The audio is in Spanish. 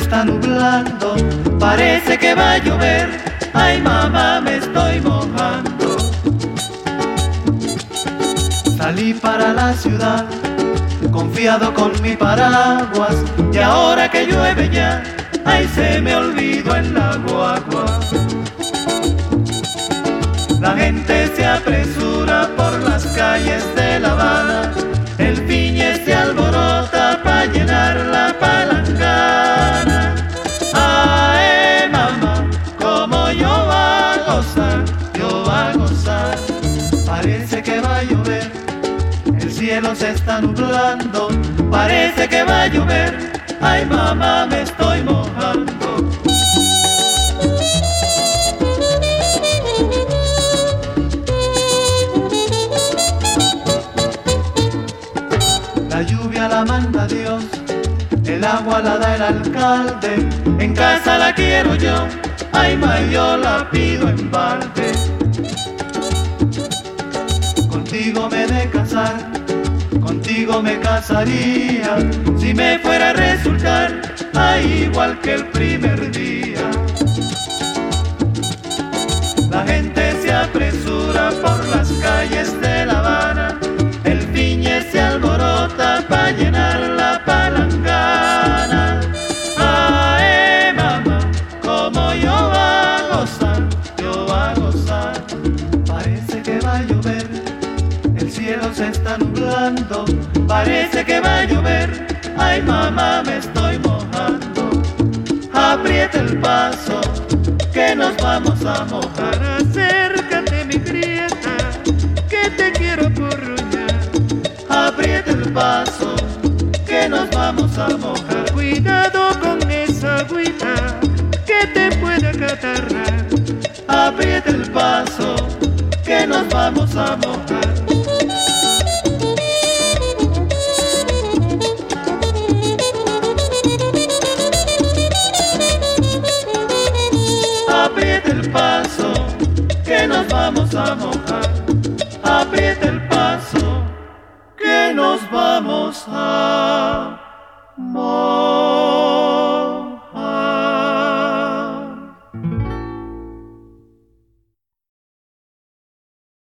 está nublando, parece que va a llover. Ay mamá, me estoy mojando. Salí para la ciudad, confiado con mi paraguas, y ahora que llueve ya, ay se me olvidó en la guagua. La gente se apresura por las calles de La Habana, el piñe se alborota pa' llenar la palangana. Ay mamá, como yo va a gozar, yo va a gozar. Parece que va a llover, el cielo se está nublando, parece que va a llover. Ay mamá, me estoy mojando. La lluvia la manda Dios, el agua la da el alcalde, en casa la quiero yo, ay ma, yo la pido en balde. Contigo me he de casar, contigo me casaría, si me fuera a resultar, ay, igual que el primer día. La gente se apresura por las calles de La Habana, el piñe se alborota pa' llenar la palangana. Ay mamá, como yo va a gozar, yo va a gozar. Parece que va a llover, el cielo se está nublando, parece que va a llover. Ay mamá, me estoy mojando. Aprieta el paso, que nos vamos a mojar. Acércate mi prieta, que te quiero porruñar. Aprieta el paso, que nos vamos a mojar. Cuidado con esa agüita, que te puede acatarrar. Aprieta el paso, que nos vamos a mojar. Aprieta el paso, que nos vamos a mojar. Aprieta el paso, que nos vamos a mojar.